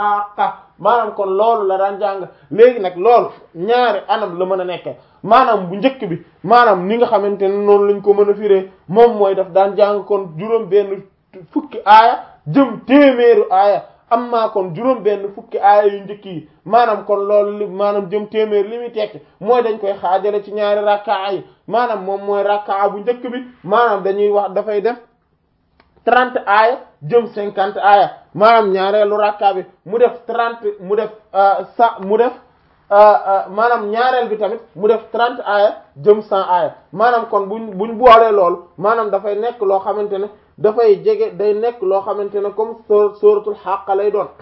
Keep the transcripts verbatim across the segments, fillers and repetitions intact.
haqa maanaam kon loolu la daan jàng léegi nag loolu ñaari anam la mën a nekke maanaam bu njëkk bi maanaam ni nga xamante ne noonu lañ ko mën a firee moom mooy daf daan jàng kon juróom benn fukki aaya jëm téeméeru aaya amma kon juróom benn fukki aaya yu njëkk yi maanaam kon loolu li maanaam jëm téeméer li muy tekki mooy dañ koy xaajale ci ñaari rakkaa yi maanaam moom mooy rakkaa bu njëkk bi maanaam dañuy wax dafay def trente aaya jëm cinquante aaya maanaam ñaareelu rakkaa bi mu def trente mu def sa mu def maanaam ñaareel bi tamit mu def trente aaya jëm cent aaya maanaam kon buñ buñ boolee loolu maanaam dafay nekk loo xamante ne dafay jege day nekk loo xamante ne comme suratul Haqqa lay doon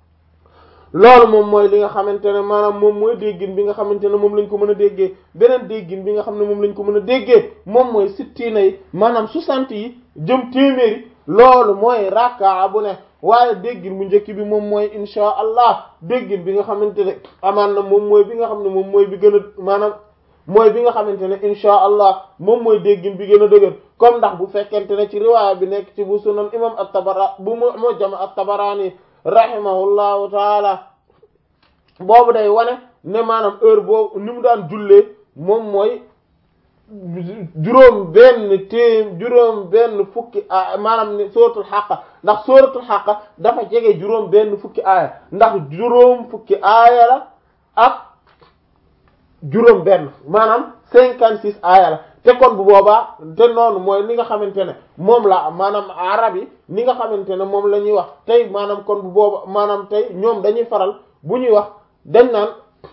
loolu moom mooy li nga xamante ne maanaam moom mooy déggin bi nga xamante ne moom lañ ko mën a déggee beneen déggin bi nga xam ne moom lañ ko mën a déggee moom mooy sittiina yi maanaam soixante yi jëm téeméeri loolu mooy rakkaa bu ne waaye déggin bu njëkk bi moom mooy insha allah déggin bi nga xamante ne amaan na moom mooy bi nga xam ne moom mooy bi gën a maanaam mooy bi nga xamante ne insha allah moom mooy déggin bi gën a dëgër comme ndax bu fekkente ne ci riwaaya bi nekk ci bu sunan imam at-Tabara bu Mu'jam at-Tabarani rahimahullahu taala boobu day wane ne maanaam heure boobu ni mu daan jullee moom mooy juróom benn téem juróom benn fukki a maanaam ne suratul Haqqa ndax suratul Haqqa dafa jege juróom benn fukki aaya ndax juróom fukki aaya la ak juróom benn maanaam cinquante six aaya la te kon bu boobaa te noonu mooy li nga xamante ne moom la maanaam arab yi ni nga xamante ne moom la ñuy wax tey maanaam kon bu booba maanaam tey ñoom dañuy faral bu ñuy wax dañ naan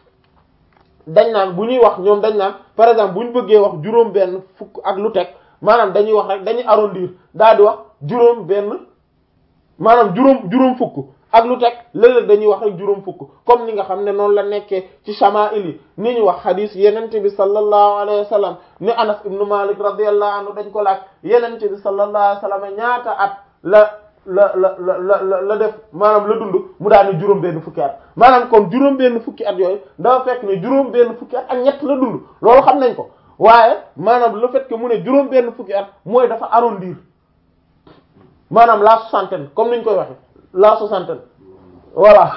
dañ naan bu ñuy wax ñoom dañ naan par exemple bu ñu bëggee wax juróom benn fukk ak lu teg maanaam dañuy wax rek dañuy arrondir daal di wax juróom benn maanaam juróom juróom fukk ak lu teg léeg-léeg dañuy wax rek juróom fukk comme ni nga xam ne noonu la nekkee ci shama'il yi ni ñu wax hadith yenente bi sallallahu alayhi wa sallam ni Anas ibn Malik radiyallahu anhu dañ ko laaj yenente bi sallallahu alayhi wa sallam ñaata at la la la la la la def maanaam la dund mu daal ni juróom benn fukki at maanaam kon juróom benn fukki at yooyu dafa fekk ne juróom benn fukki at ak ñett la dund loolu xam nañ ko waaye maanaam le fait que mu ne juróom benn fukki at mooy dafa arrondir maanaam la soixantaine comme niñ koy waxe la soixantaine voilà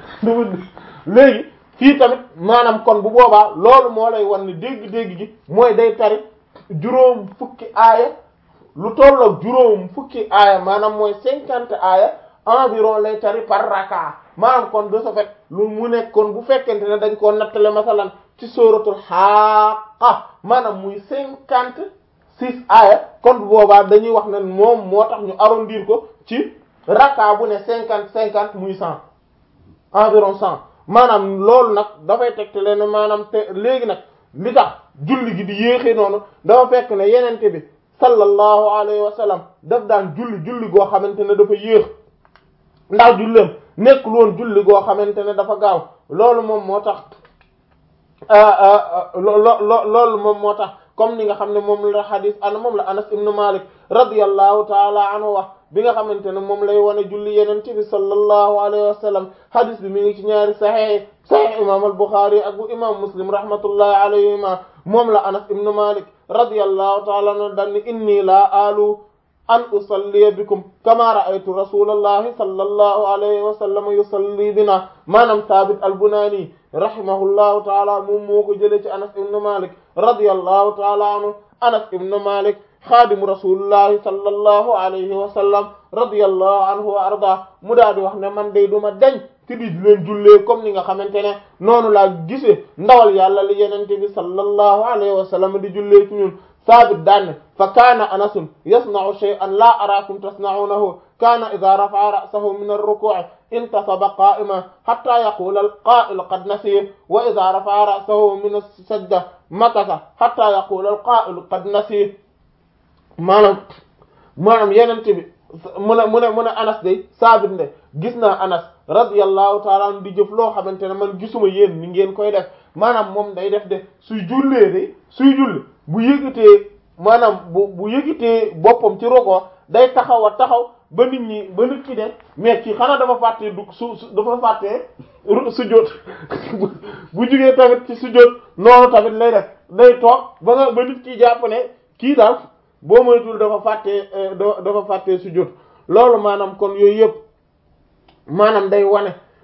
léegi fii tamit maanaam kon bu boobaa loolu moo lay wan ne dégg-dégg gi mooy day tari juróom fukki aaya lu tollook juróom fukki aaya maanaam mooy cinquante aaya environ lay tari par raka maanaam kon de ce fait lu mu nekk kon bu fekkente ne dañ koo nattale masalan ci suratul Haqqa maanaam muy cinquante six aaya kon bu boobaa dañuy wax ne moom moo tax ñu arrondir ko ci raka bu ne cinquante cinquante muy cent environ cent maanaam loolu nag dafay tegtale ne maanaam te léegi nag li tax julli gi di yéexee noonu dafa fekk ne yenente bi sallallahu alayhi wa sallam daf daan julli julli goo xamante ne dafa yéex ndax julleem nekkul woon julli goo xamante ne dafa gaaw loolu moom moo tax loolu moom moo tax comme ni nga xam ne moom la hadith ana moom la Anas ibn Malik radiyallahu ta'ala anhu wax bi nga xamante ne moom lay wane julli yenente bi sallallahu alayhi wa sallam hadith bi mi ngi ci ñaari sahih sahih imam al-Bukhari ak bu imam Muslim rahmatullahi alayhima moom la Anas ibn Malik radiyallahu ta'ala anhu dan inni la alu an usalli bikum kama ra'aytu rasulallahi sallallahu alayhi wa sallam yusalli bina maanaam Thabit al-Bunani rahimahullahu ta'ala moom moo ko jëlee ci Anas ibn Malik radiyallahu ta'ala anhu Anas ibn Malik xaadimu rasulillahi sallallahu alayhi wa sallam radiyallahu anhu wa arda mu daal di wax ne man day duma dañ ci di leen jullee comme ni nga xamante ne noonu laa gisee ndawal yàlla li yenente bi sallallahu alayhi wa sallam di jullee ci ñun saabit daanne fa kaana anasun yasna'u shay'an la araakum tasna'unahu kaana idha rafa'a ra'sahu min ar-ruku'i intasaba qa'iman hatta yaqula al-qa'il qad nasiya wa idha rafa'a ra'sahu min as-sajda makatha hatta yaqula al-qa'il qad nasiya maanaam maanaam yenente bi mu ne mu ne mu ne Anas day saabit nde gis naa Anas radiyallahu ta'ala anhu di jëf loo xamante ne man gisuma yéen ni ngeen koy def maanaam moom day def de suy jullee de suy julli bu yëgitee maanaam bu bu yëgitee boppam ci roko day taxaw a taxaw ba nit ñi ba nit ki de mais kii xanaa dafa fàttee du su dafa fàttee sujjóot bu jugee tamit ci sujjóot noonu tamit lay def day toog ba nga ba nit ki jàpp ne kii daal boo moytul dafa fàttee dafa fàttee sujjóot loolu maanaam kon yooyu yëpp maanaam day wane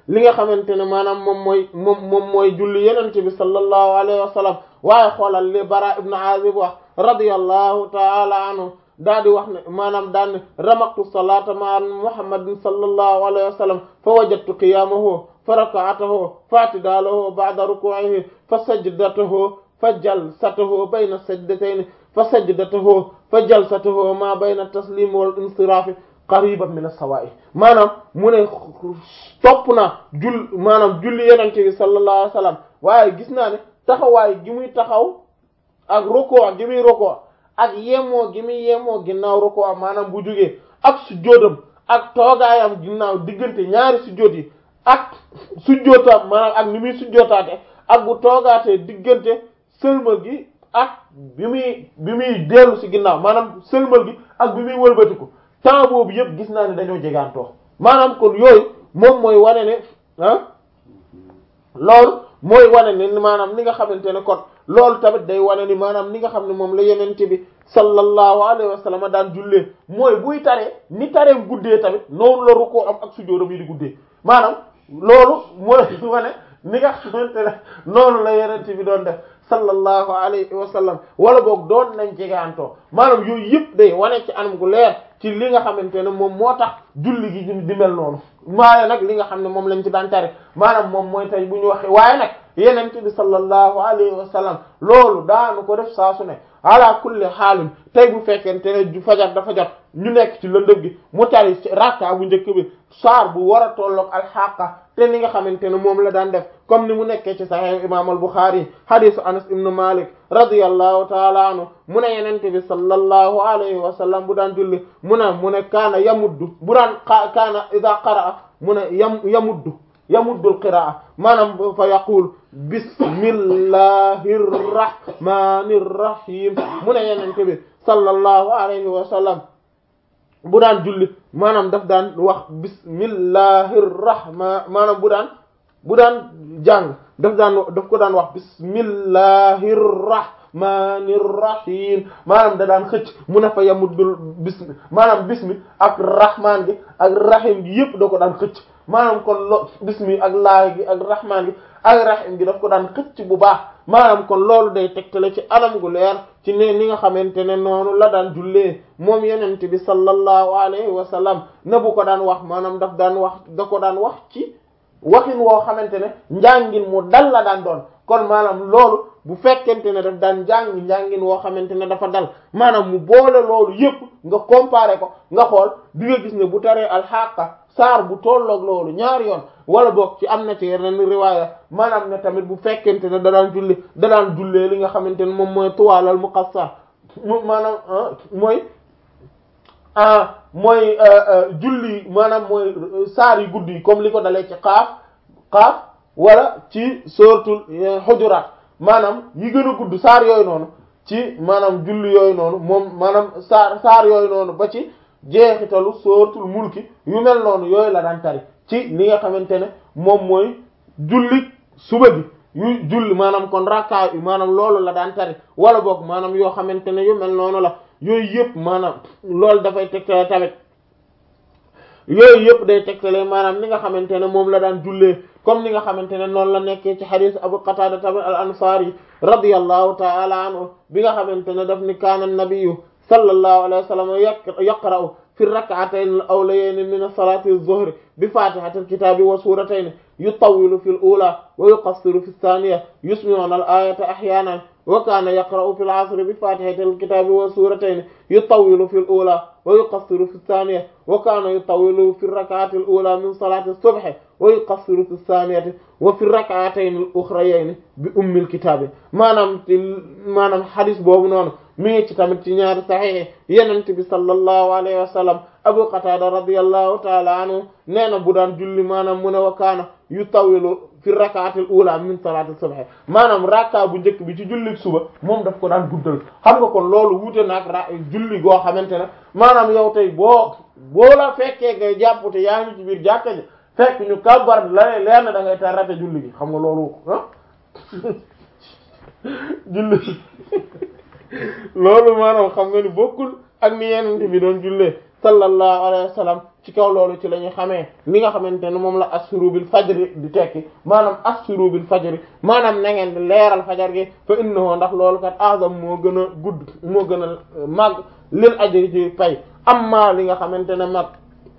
li nga xamante ne maanaam moom mooy moom moom mooy julli yenente bi sallallahu alayhi wa sallam waaye xoolal li Bara ibn Azib wax radiyallahu ta'ala anhu daa di wax ne maanaam daan ne ramaktu salata ma Muhammadin sallallahu alayhi wa sallam fa wajadtu qiyamahu fa rak'atahu fa i'tidalahu ba'da ruku'ihi fa sajdatahu fa jalsatahu bayna sajdatayn fa sajdatahu fa jalsatahu ma bayna taslim wal insiraf qariban min as-sawa'i maanaam mu ne topp naa jull maanaam julli yenente bi sallallahu alayhi wa sallam waaye gis naa ne taxawaay gi muy taxaw ak rukoo gi muy rukoo ak yemoo gi muy yemoo ginnaaw rukoo maanaam bu jógee ak sujjóotam ak toogaayam ginnaaw diggante ñaari sujjóot yi ak sujjóotam maanaam ak ni muy sujjóotaate ak bu toogaatee diggante sëlmal gi ak bi muy bi muy dellu ci ginnaaw maanaam sëlmal gi ak bi muy wëlbatiku temps boobu yëpp gis naa ne dañoo jegaantoo maanaam kon yooyu moom mooy wane ne ah loolu mooy wane ne maanaam li nga xamante ne kon loolu tamit day wane ni maanaam li nga xam ne moom la yenente bi sallallahu alayhi wa sallam daan jullee mooy buy taree ni tareem guddee tamit noonu la rukkoo am ak sujjóotam yi di guddee maanaam loolu mooy wane ni nga xamante ne noonu la yenente bi doon def sallallahu alayhi wa sallam wala boog doon nañ jegaantoo maanaam yooyu yëpp day wane ci anam gu leer ci li nga xamante ne moom moo tax julli gi di mel noonu maaye nag li nga xam ne moom lañ ci daan tare maanaam moom mooy tey bu ñu waxee waaye nag yenente bi sallallahu alayhi wa sallam loolu daanu ko def saa su ne ala kulli xaalin tey bu fekkente ne ju fajar dafa jot ñu nekk ci lëndëm gi mu tari ci rakka bu njëkk bi saar bu war a tolloog alxaqa te ni nga xamante ne moom la daan def comme ni mu nekkee ci sahih imam al Bukhari hadisu Anas ibn Malik radiyallahu ta'ala anhu mu ne yenente bi sallallahu alayhi wa sallam bu daan julli mu ne mu ne kaana yamuddu bu daan kaana idha qara'a mu ne yam yamuddu yamuddul qiraa maanaam fa yaqul bismillahir rahmanir rahim mu ne yenente bi sallallahu alayhi wa sallam bu daan julli maanaam daf daan wax bismillahir rahman maanaam bu daan bu daan jàng daf daan daf ko daan wax bismillahir rahmanir rahim maanaam da daan xëcc mu ne fa yamuddul bismi maanaam bismi ak rahman gi ak rahim gi yëpp da ko daan xëcc maanaam kon lo bismi ak laay gi ak rahman gi ak rahim gi daf ko daan xëcc bu baax maanaam kon loolu day tegtale ci anam gu leer ci ne ni nga xamante ne noonu la daan jullee moom yenente bi sallallahu alayhi wa sallam na bu ko daan wax maanaam daf daan wax da ko daan wax ci waxin woo xamante ne njàngin mu dal la daan doon kon maanaam loolu bu fekkente ne daf daan njàng njàngin woo xamante ne dafa dal maanaam mu boole loolu yépp nga comparer ko nga xool di nga gis ne bu taree alxaqa saar bu tolloog loolu ñaari yoon wala boog ci am na ci yeneen riwaaya maanaam ne tamit bu fekkente ne da daan julli da daan jullee li nga xamante ne moom mooy tuwaalal muqassar maanaam mooy ah mooy julli maanaam mooy saar yu guddi yi comme li ko dalee ci xaaf xaaf wala ci suratul Hujurat maanaam yi gën a gudd saar yooyu noonu ci maanaam julli yooyu noonu moom maanaam saar saar yooyu noonu ba ci jeexitalu suratul mulki yu mel noonu yooyu la daan tari ci li nga xamante ne moom mooy julli suba gi yu julli maanaam kon rakka yi maanaam loolu la daan tari wala boog maanaam yoo xamante ne yu mel noonu la yooyu yëpp maanaam loolu dafay tegtale tamit yooyu yëpp day tegtale maanaam li nga xamante ne moom la daan jullee comme ni nga xamante ne noonu la nekkee ci hadith Abu Qatada tamit al ansari radiyallahu ta'ala anhu bi nga xamante ne daf ni kaana nabiyyu sallallahu alayhi wa sallam yaqra'u fi rak'atayn al-awlayayn min as-salati az-zuhri bi fatihati al-kitabi wa suratayn yutawwilu fi al-ula wa yuqassiru fi ath-thaniya yusmi'una al-ayata ahyanan wa kana yaqra'u fi al-'asri bi fatihati al-kitabi wa suratayn yutawwilu fi al-ula wa yuqassiru fi ath-thaniya wa kana yutawwilu fi ar-rak'ati al-ula min salati as-subh wa yuqassiru fi ath-thaniyati wa fi ar-rak'atayn al-ukhrayayn bi ummi al-kitabi maanaam maanaam hadith boobu noonu mi ngi ci tamit ci ñaari saxiix yenente bi sallallahu alayhi wa sallam Abu Qatada radiyallahu ta'ala anhu nee na bu daan julli maanaam mu ne wa kaana yutawilu fi rak'atil ula min salati subh maanaam rakka bu njëkk bi ci julli suba moom daf ko daan guddal xam nga kon loolu wuute naag ra julli goo xamante ne maanaam yow tey boo boo la fekkee nga jàppute yaa ngi ci biir jàkka ji fekk ñu kabar la leer na da ngay tar rate julli gi xam nga loolu ah julli loolu maanaam xam nga ni bokkul ak ni yenente bi doon jullee sallallahu alayhi wa sallam. ci kaw loolu ci la ñu xamee li nga xamante ne moom la asfiru bil fajri di tekki maanaam asfiru bil fajri maanaam na ngeen di leeral fajar gi fa innahu ndax loolu kat azam moo gën a gudd moo gën a màgg lil ajri ci pay amma li nga xamante ne mag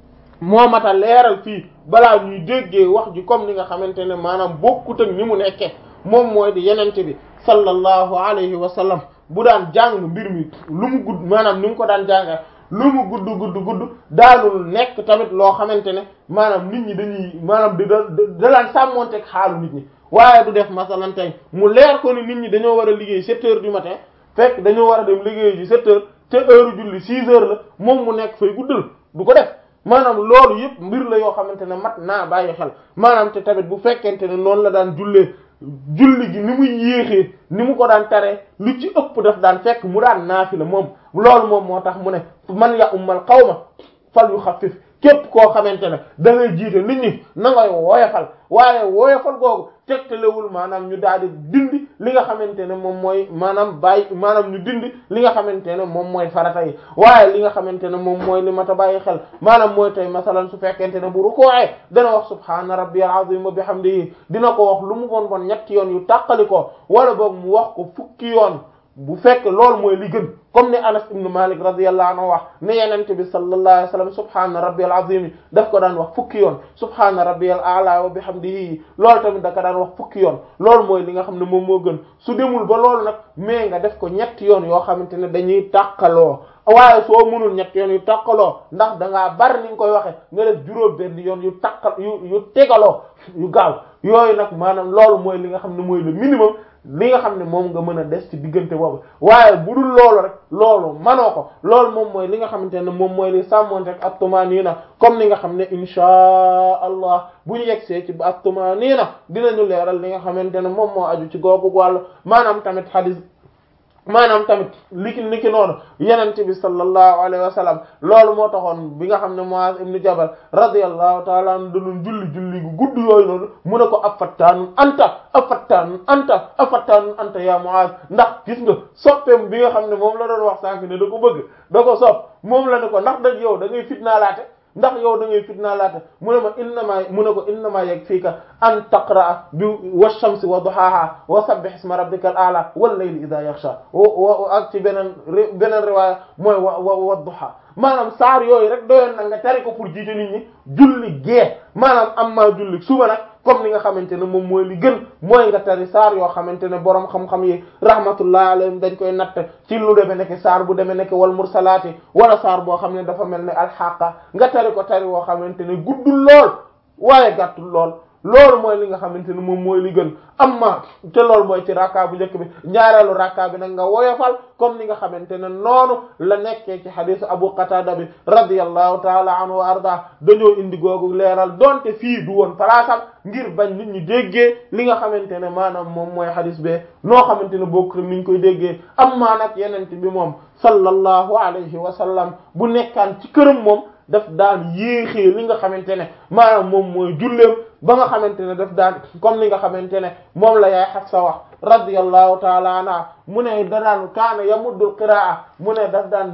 moo mat a leeral fii balaa ñuy déggee wax ji comme ni nga xamante ne maanaam bokkut ak ni mu nekkee moom mooy di yenente bi sallallahu alayhi wa sallam bu daan jàng mbir mi lu mu gudd maanaam ni mu ko daan jànga lu mu gudd gudd gudd daanul nekk tamit loo xamante ne maanaam nit ñi dañuy maanaam da da daan sàmmonteeg xaalu nit ñi waaye du def masalan tey mu leer ko ni nit ñi dañoo war a liggéey sept heures du matin fekk dañoo war a dem liggéey ji sept heures te heure julli six heures la moom mu nekk fay guddal du ko def maanaam loolu yëpp mbir la yoo xamante ne mat naa bàyyi xel maanaam te tamit bu fekkente ne noonu la daan jullee julli gi ni muy yéexee ni mu ko daan taree lu ci ëpp daf daan fekk mu daan naafila moom loolu moom moo tax mu ne man ya ummal qawma fal yu xaffif képp koo xamante ne da ngay jiite nit ñi na ngay woyofal waaye woyofal googu tegtalewul maanaam ñu daal di dindi li nga xamante ne moom mooy maanaam bàyyi maanaam ñu dindi li nga xamante ne moom mooy farata yi waaye li nga xamante ne moom mooy li mat a bàyyi xel maanaam mooy tey masalan su fekkente ne bu rukkooee dana wax subhaana rabbiyal azim wa bihamdihi dina ko wax lu mu bon bon ñetti yoon yu tàqali ko wala boog mu wax ko fukki yoon bu fekk loolu mooy li gën comme ni Anas ibn Malik radiyallahu anhu wax ne yenente bi sallallahu alayhi wa sallam subhaana rabbiyal azim daf ko daan wax fukki yoon subhaana rabbiyal a'la wa bihamdihi loolu tamit da ko daan wax fukki yoon loolu mooy li nga xam ne moom moo gën su demul ba loolu nag mais nga def ko ñetti yoon yoo xamante ne dañuy tàqaloo waaye soo mënul ñetti yoon yu tàqaloo ndax da ngaa bari ni nga koy waxe nga def juróom benn yoon yu tàqal yu yu tegaloo yu gaaw yooyu nag maanaam loolu mooy li nga xam ne mooy le minimum li nga xam ne moom nga mën a des ci diggante boobu waaye bu dul loolu rek loolu manoo ko loolu moom mooy li nga xamante ne moom mooy li sàmmonte ak at-tumanina comme ni nga xam ne inchaa allah bu ñu yegsee ci at-tumanina dinañu leeral li nga xamante ne moom moo aju ci googu wàllu maanaam tamit hadith maanaam tamit liki niki noonu yenente bi sallallahu alayhi wa sallam loolu moo taxoon bi nga xam ne Muaz ibn Jabal radiyallahu ta'ala anhu doon julli julli gu gudd yooyu noonu mu ne ko afattaanun anta afattaanun anta afattaanun anta ya Muaz ndax gis nga soppeem bi nga xam ne moom la doon wax sànq ne da ko bëgg da ko sopp moom la ne ko ndax dag yow da ngay fitnaalaate ndax yow da ngay fitnaalaate mu ne ma innama mu ne ko innama yakfika an taqra'a bi wash-shamsi wa duhaha wa sabbih isma rabbikal a'la wal layli idha yaghsha wa ak ci beneen beneen riwaaya mooy wa wa duha maanaam saar yooyu rek doyoon na nga tari ko pour jiite nit ñi julli gee maanaam am maa julli suba nag comme ni nga xamante ne moom mooy li gën mooy nga tari saar yoo xamante ne borom xam-xam yi rahmatullah alayhim dañ koy natt ci lu demee nekk saar bu demee nekk wal mursalaati wala saar boo xam ne dafa mel ne alxaqa nga tari ko tari woo xamante ne guddul lool waaye gàttul lool loolu mooy li nga xamante ne moom mooy li gën amma te loolu mooy ci rakka bu njëkk bi ñaareelu rakka bi nag nga woyofal comme ni nga xamante ne noonu la nekkee ci xadisu Abu Qatada bi radiyallahu taala anhu wa arda dañoo indi googu leeral donte fii du woon palaasam ngir bañ nit ñi déggee li nga xamante ne maanaam moom mooy xadis bee noo xamante ne bokk rek ni ñu koy déggee amma nag yenente bi moom sallallahu alayhi wa sallam bu nekkaan ci këram moom daf daan yéexee li nga xamante ne maanaam moom mooy julleem ba nga xamante ne daf daan comme li nga xamante ne moom la yaay Hafsa wax radiyallahu taala anha mu ne da daan kaana yamuddul qiraa mu ne daf daan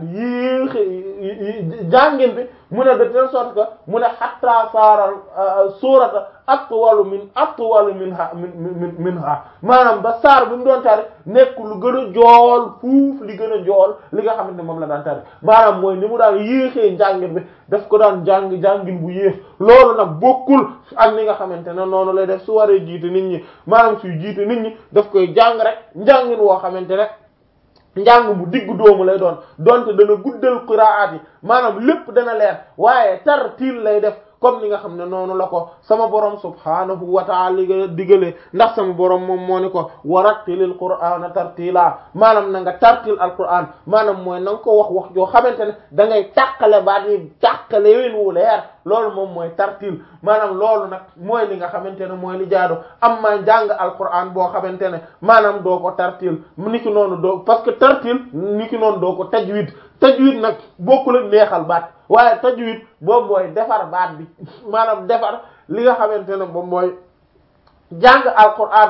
yéexee jàngin bi mu ne de telle sorte que mu ne hatta saaral suurata atwalu min atwalu minha min minha maanaam ba saar bi mu doon tari nekk lu gën a jool fuuf li gën a jool li nga xamante ne moom la daan tari maanaam mooy ni mu daan yéexee njàngin bi daf ko daan jàng jàngin bu yéex loolu nag bokkul ak ni nga xamante ne noonu lay def su waree jiite nit ñi maanaam suy jiite nit ñi daf koy jàng rek njàngin woo xamante ne njàng mu diggu doomu lay doon donte dana guddal qiraat yi maanaam lépp dana leer waaye tartiil lay def comme ni nga xam ne noonu la ko sama borom subhaanahu wa ta'ala digale ndax sama borom moom moo ni ko warattilil qur'ana tartila maanaam na nga tartil alquran maanaam mooy na nga ko wax wax joo xamante ne da ngay tàqale baat yi tàqale ween wu leer loolu moom mooy tartil maanaam loolu nag mooy li nga xamante ne mooy li jaadu am ma jàng alquran boo xamante ne maanaam doo ko tartil ni ki noonu doo parce que tartil ni ki noonu doo ko tajwid tajwid nag bokkul ak neexal baat waaye tajwid boobu mooy defar baat bi maanaam defar li nga xamante ne moom mooy jàng alquran bi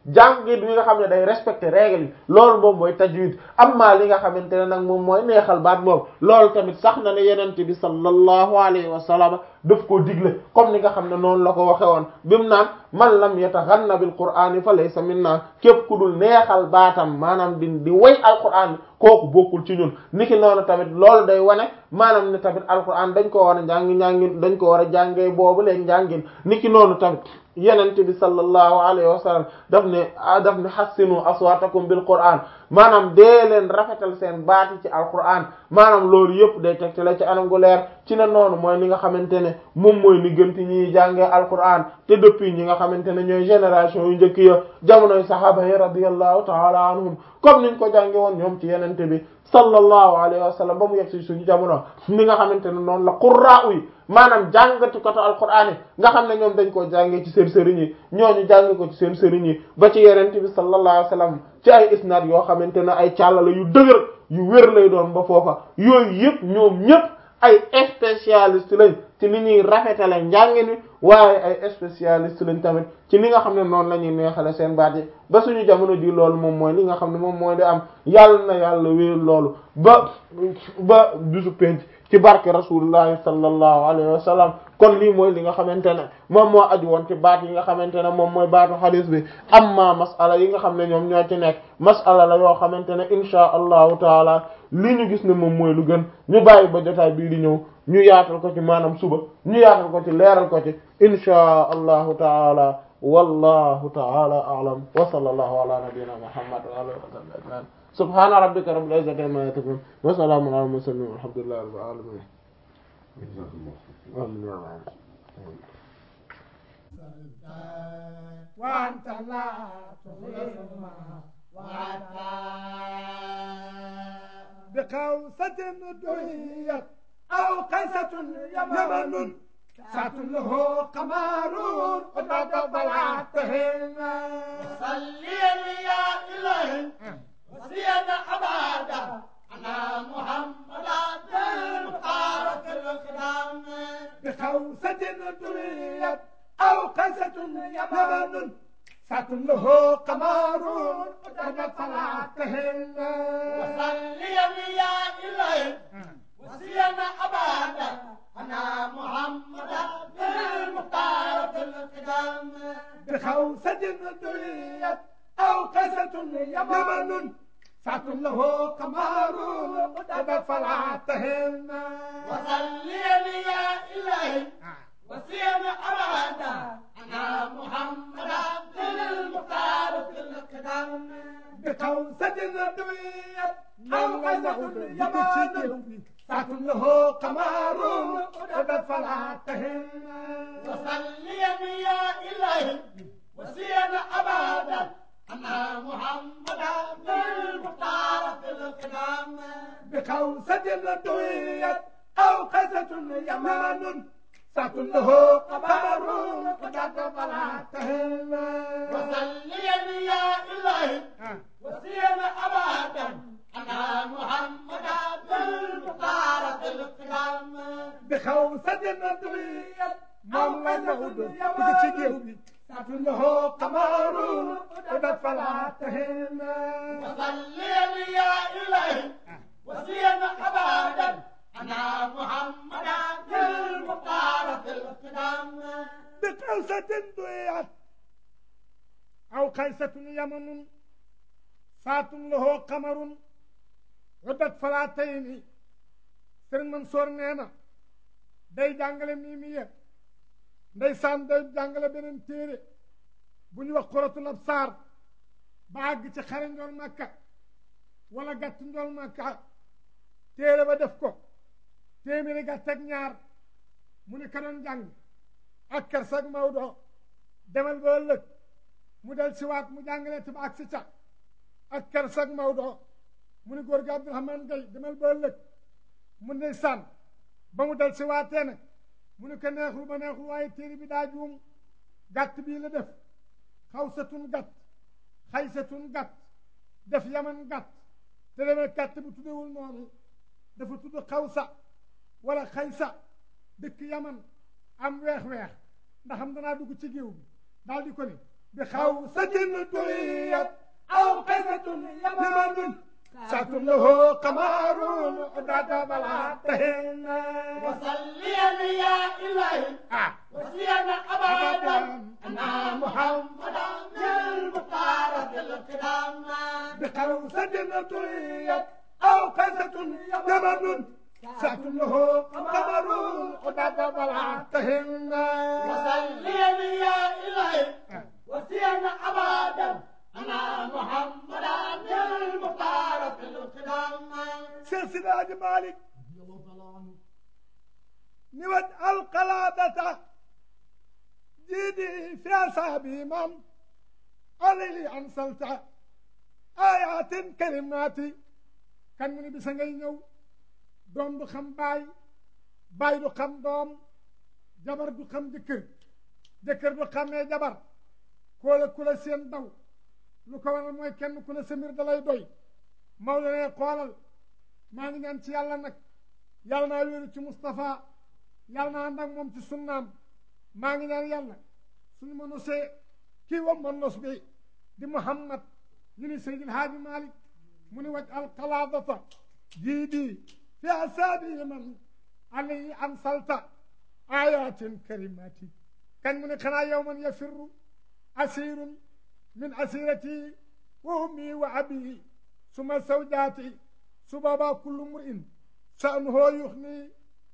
jàngin bi nga xam ne day respecter règle yi loolu moom mooy tajwid amma li nga xamante ne nag moom mooy neexal baat moom loolu tamit sax na ne yenente bi sallallahu alayhi wa sallam daf koo digle comme ni nga xam ne noonu la ko waxe woon bi mu naan man lam yataghanna bil qur'ani fa laysa minna képp ku dul neexal baatam maanaam di di way alquran kooku bokkul ci ñun niki noonu tamit loolu day wane maanaam ne tamit alquran dañ ko war a njàngi njàngin dañ ko war a jàngee boobu leen njàngin niki noonu tamit yenente bi sallallahu alayhi wa sallam daf ne daf ne hassinu aswatakum bil qur'an maanaam dee leen rafetal seen baati ci alquran maanaam loolu yëpp day tegte la ci anam gu leer ci ne noonu mooy li nga xamante ne moom mooy li gën ci ñuy jàngee alquran te depuis ñi nga xamante ne ñooy génération yu njëkk ya jamonoy sahaaba yi radiyallahu ta'ala anhum comme niñ ko jànge woon ñoom ci yenente bi sallallahu alayhi wa sallam ba mu yegg si suñu jamono ni nga xamante ne noonu la qurra yi maanaam jàngati koto alquran yi nga xam ne ñoom dañ koo jàngee ci seen sëriñ yi ñooñu jànge ko ci seen sëriñ yi ba ci yenente bi sallallahu alayhi wa sallam ci ay isnaad yoo xamante ne ay càllala yu dëgër yu wér lay doon ba foofa yooyu yëpp ñoom ñëpp ay spécialiste lañ ci li ñuy rafetale njàngin wi waaye ay spécialiste lañ tamit ci li nga xam ne noonu la ñuy neexale seen baat yi ba suñu jamono ji loolu moom mooy li nga xam ne moom mooy di am yàlla na yàlla wéer loolu ba ba bisu penc ci barke rasulullahi sallallahu alayhi wa sallam kon lii mooy li nga xamante ne moom moo aju woon ci baat yi nga xamante ne moom mooy baatu hadis bi amma masala yi nga xam ne ñoom ñoo ci nekk masala la yoo xamante ne insha allahu taala li ñu gis ne moom mooy lu gën ñu bàyyi ba jotaay bii di ñëw ñu yaatal ko ci maanaam suba ñu yaatal ko ci leeral ko ci insha allahu taala wallahu taala a'lam wa sallallahu ala nabiyyina muhammad wa alihi wa sahbihi ajma'in subhana rabbika rabbil izzati amma yasifun wa salamun ala al mursalin walhamdulillahi rabbil alamin وأنت لا تغير وأنت بقوسة دعيت أو قيسة يمن ساعة له قمر وبعد ضلعتهن صلي يا إلهي وسيدنا أبدا على محمد المختار الخدام بقوسة دعيت أو قيسة يمن ساعة له قمر وبعد ضلعتهن وصلي يا إلهي وسيدنا أبدا أنا محمد المختار في القدام بخوسة دعيت أو قيسة يمن ساعة له قمر وقد فلعتهن وصلي يا إلهي وسيدنا أبدا أنا محمد المختار في القدام بخوسة دعيت أو قيسة يمن ساعة له قمر وقد فلعتهن وصلي يا إلهي وسيدنا أبدا أنا محمد المختار في القدام بقوسة دعيت أو قيسة يمن ساعة له قمر وقد فلعتهن وصلي يا إلهي وسيدنا أبدا أنا محمد المختار في القدام بخوسة دعيت مولا نعود بكتشيجي ساعة له قمر وقد فلعتهن وصلي يا إلهي وسيدنا أبدا أنا محمد المختار في القدام بقوسة دعيت أو قيسة يمن ساعة له قمر ودت فلاتين سرن منصور نينا day jàngale miimiya ndeysaan day jàngale beneen téere bu ñu wax Quratul Absar ba àgg ci xare njool Makka wala gàtt njool Makka téere ba def ko téeméeri gàtt ak ñaar mu ne ka doon jàng ak kersak Maodo demal ba ëllëg mu del siwaat mu jàngale te ba ak si ca ak kersak Maodo mu ne góor gi Abdourahmane Gaye demal ba ëllëg mu ndeysaan ba mu del si waatee nag mu ne ko neexul ba neexul waaye téere bi daa juum gàtt bii la def xawsatun gàtt xaysatun gàtt def yaman gàtt te demee gàtt bu tuddewul noonu dafa tudd xawsa wala xaysa dëkk yaman am weex-weex ndax am danaa dugg ci géew bi daal di ko ni بخوصة طويت أو قيسة يمن ساعة له قمر عداد بلاتهن وصليا يا إلهي وصليا أبدا أنا محمد المختار بالقدام بخوصة طويت أو قيسة يمن ساعة له قمر عداد بلاتهن وصليا يا إلهي وصليا أبدا أنا محمد المختار بالقدام سلسلة حاج مالك نود القلادة جيدي في أصحابي من علي أنسلت آيات كلمات كان من بسنجي نيو دوم دو خم باي باي دو خم دوم جبر دو خم جكر جكر دو خم جبر كولا كولا سين دو lu ko waral mooy kenn ku ne sa mbir da lay doy Maodo ne xoolal maa ngi ñaan ci yàlla nag yàlla naa wéeru ci Moustapha yàlla naa ànd ak moom ci sunnaam maa ngi ñaan yàlla suñu ma nosee kii wam ma nos bi di Muhammad ñu ni Seydil Haaji Malik mu ni waj alqalaadata jiidi fi asaabi man alayhi ansalta ayatin karimati kan mu ne xanaa yow man yafirru asirun من أسيرتي وأمي وأبي ثم زوجاتي سبابا كل امرئ شأنه يغني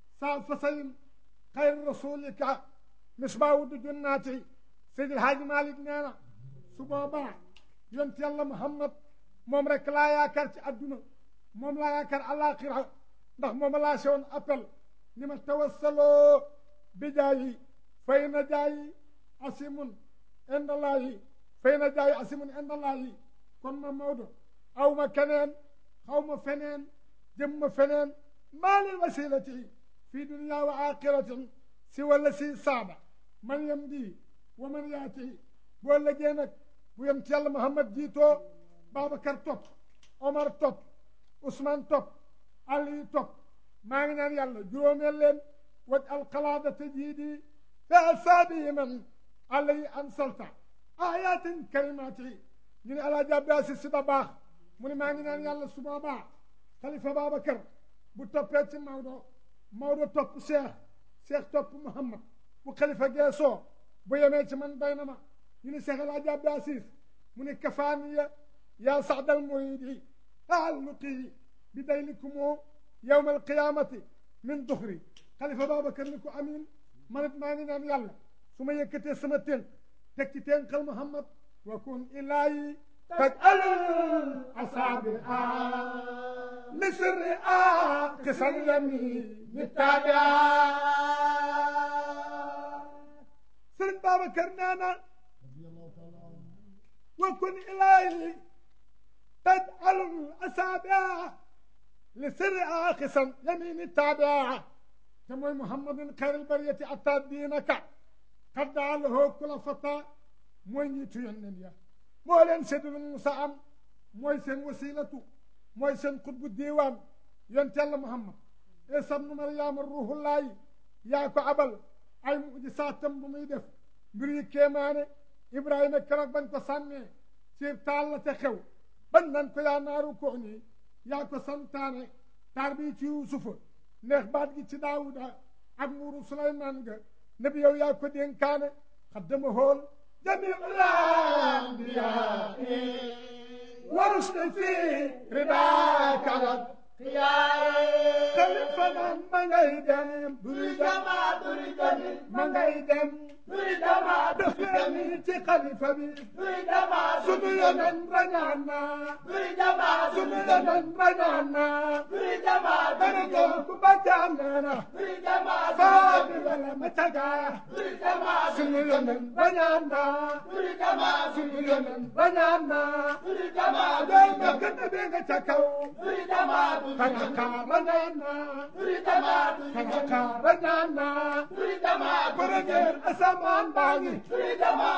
سافسين خير رسولك مصباح جناتي سيد الحاج مالك نانا سبابا يونت الله محمد موم رك لا ياكار ci aduna moom laa yaakaar àllaaxira ndax moom laa sewoon appel ni ma tawassaloo bi jaayi fay na jaayi asimun indallaahi fay na jaay asimun indallaahi kon ma Maodo aw ma keneen xaw ma feneen jëm ma feneen maa lil wasilati fi dunya wa axiratin si wala si saaba man yam di wa man yaati boo lëggee nag bu yem ci yàlla Muhammad jiitoo Babacar topp Omar topp Ousmane topp Ali topp maa ngi naan yàlla juróomeel leen waj alqalaadata jiidi fi asaabi man alayhi ansalta ayatin karimati ñu ne alaaji Abdou Aziz Sy Dabakh mu ne maa ngi naan yàlla su boobaa xalifa Babacar bu toppee ci Maodo Maodo topp Cheikh Cheikh topp Mouhamad bu xalifa geesoo bu yemee ci man doy na ma ñu ne Cheikh alaaji Abdou Aziz mu ne kafaaniya yaa saadal muridi taalluqi bi daylikumoo yawma alqiyamati min duxri xalifa Babacar ni ko amin man it maa ngi naan yàlla su ma yëkkatee sama tënk teg ci tënkal Muhammad wa kun ilaahi tajal asaabi'a li sirri a qisan yami taabia Sëriñ Babacar nee na wa kun ilaahi tajal asaabi'a li sirri a qisan yami taabia te mooy Muhammadun xayril bariyati ataa diinaka qad ja'alahu xulafata mooy ñiitu yónneen ya moo leen séddale Musa am mooy seen wasilatu mooy seen xutbu diiwaan yonent Yàlla Muhammad Isa ibnu Maryama ruuhullaahi yaa ko abal ay mujisaatam bu muy def mbir yi kéemaane Ibrahima keroog bañ ko sànnee ci taal la te xew bañ nan ko yaa naaru kuuni yaa ko santaane taar bi ci Yuusufa neex baat gi ci Daawuda ak nguuru Suleymaan ga nabi yow yaa ko dénkaane xaddama hool jamiul anbiyaa wa rusli fi ridaaka xalifa naan ma ngay dem duri dama duri dami ma ngay dem duri dama def leen ci xalifa bi duri dama sunu yonen rañaan na duri dama sunu yonen rañaan na duri dama dara ñëw ku bàccaan na duri dama faabi wala ma caga duri dama sunu yonen rañaan na duri dama sunu yonen rañaan na duri dama doy ma gën a dégg ca kaw duri dama Kanaka Ranana, Duritama, Kanaka Ranana, Duritama, Premier Asaman Bani, Duritama,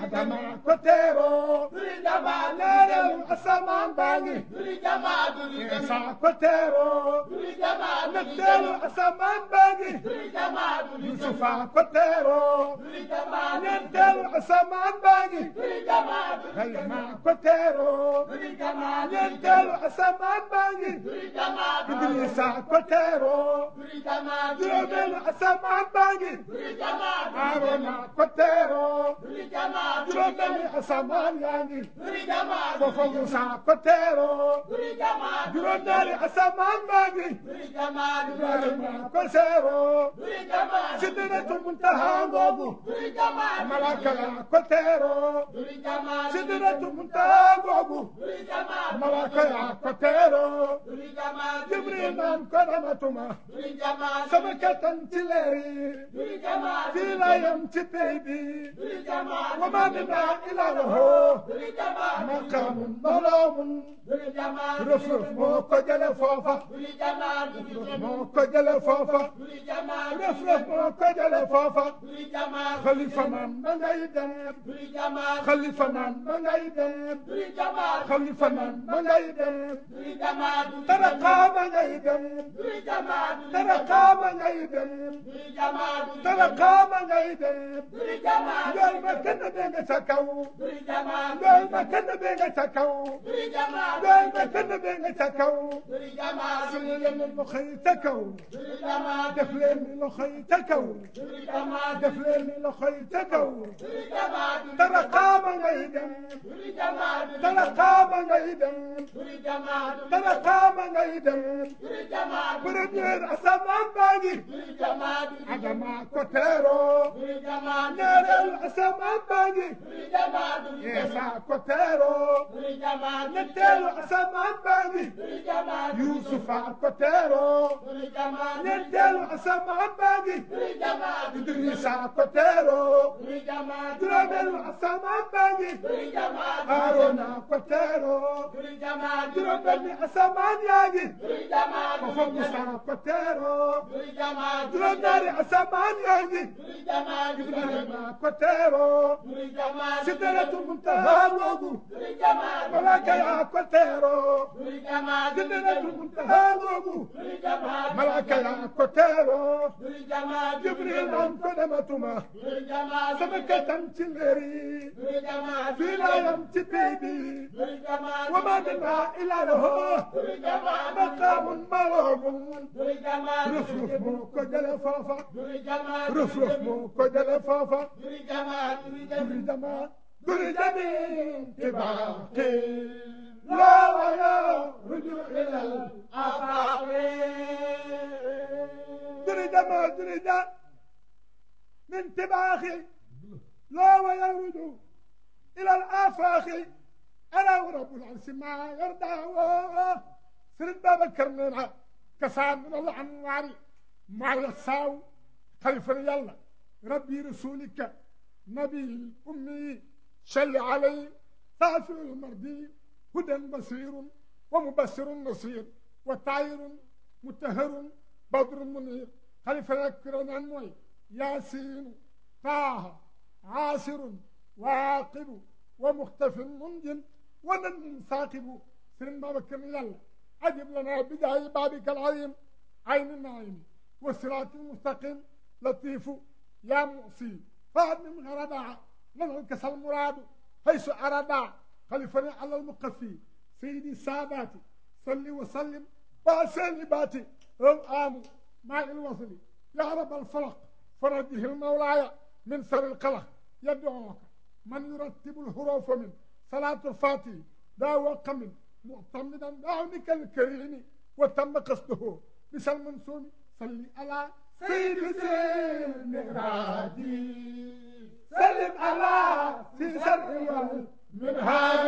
adama ko teero duri jama leeral asamaan baa ngi duri jama duri Isa ko teero duri jama ñetteelu asamaan baa ngi duri jama duri Yusufa ko teero duri jama ñeenteelu asamaan baa ngi duri jama Kayma ko teero duri jama ñeenteelu asamaan baa ngi duri jama Idrisa ko teero duri jama juróomeelu asamaan baa ngi duri jama Aarona ko teero duri jama juróomeelu asamaan yaa ngi duri jama foofa Musa ko teero duri jama juróom-ñaari asamaan baa ngi duri jama Ibrahima ko seero duri jama Sidratul Muntaha ngoogu duri jama Malaka ya ko teero duri jama Sidratul Muntaha ngoogu duri jama Malaka ya ko teero duri jama Jibril naan ko damatuma duri jama sama kattan ci leer yi duri jama fii la yem ci pey bi duri jama wa ma minna illa lahu duri jama maqaamun maloomun duri jama rëf-rëf moo ko jële foofa duri jama duri moo ko jële foofa duri jama rëf-rëf moo ko jële foofa duri jama xalifa man ma ngay dem duri jama xalifa man ma ngay dem duri jama xalifa man ma ngay dem duri jama taraqa ma ngay dem duri jama taraqa ma ngay dem duri jama taraqa ma ngay dem duri jama njool ma kenn bee nga ca kaw duri jama njool ma kenn bee nga ca kaw duri jama njool ma kenn bee nga ca kaw duri jama suñu leen loxo yi ca kaw duri jama def leen ni loxo yi ca kaw duri jama def leen ni loxo yi ca kaw duri jama taraqa ma ngay dem duri jama taraqa ma ngay dem duri jama taraqa ma ngay dem duri jama première asamaan baa ngi duri jama Adama ko teero duri jama ñaareelu asamaan baa ngi duri jama duri Isa ko teero duri jama ñetteelu asamaan baa ngi duri jama Yusufa ko teero duri jama ñeenteelu asamaan baa ngi duri jama Idrisa ko teero duri jama juróomeelu asamaan baa ngi duri jama Aarona ko teero duri jama juróom-benni asamaan yaa ngi duri jama foofa Musa ko teero duri jama juróom-ñaari asamaan yaa ngi duri jama Ibrahima ko teero duri jama Sidratul Muntaha ngoogu duri jama Malaka yaa ko teero duri jama Sidratul Muntaha ngoogu duri jama Malaka yaa ko teero duri jama Jibril naan ko dematuma duri jama sama kattan ci leer yi duri jama fii la yem ci pey bi duri jama wa ma minna illa lahu duri jama maqaamun maloomun duri jama rëf-rëf moo ko jële foofa duri jama rëf-rëf moo ko jële foofa duri jama duri jama duri jama duri jamin tibaaqi laa wala ruju ilal afaqi duri jama duri ja min tibaaqi laa wala ruju ilal afaqi ala rabbul arsi ma yarda Sëriñ Babacar nee na kasaa min al anwaari maa yasaaw xalifa yàlla rabbi rasulika nabi ummi salli alayhi saafi almardi hudan basirun wa mubashirun nasir wa taayirun mutaharun badrun munir xalifa yakra naan mooy yaasiinu taaha aasirun waaqibu wa muxtafin munjin wa nannin saaqibu Sëriñ Babacar yàlla أجب لنا بداية بابك العظيم عين النعيم والصراط المستقيم لطيف يا مؤسي فهد من غرباء نظرك المراد حيث أردا خلفني على المقفي سيدي السادات صل وسلم وسلباتي الآن مع الوصل يا رب الفلق فرجه المولاي من سر القلق يدعوك من يرتب الحروف من صلاة الفاتح دا وقم معتمدا بعونك الكريم وتم قصده بسلم منصوم صلي على سيد سيد مهرادي سلم على في سر والمنهاج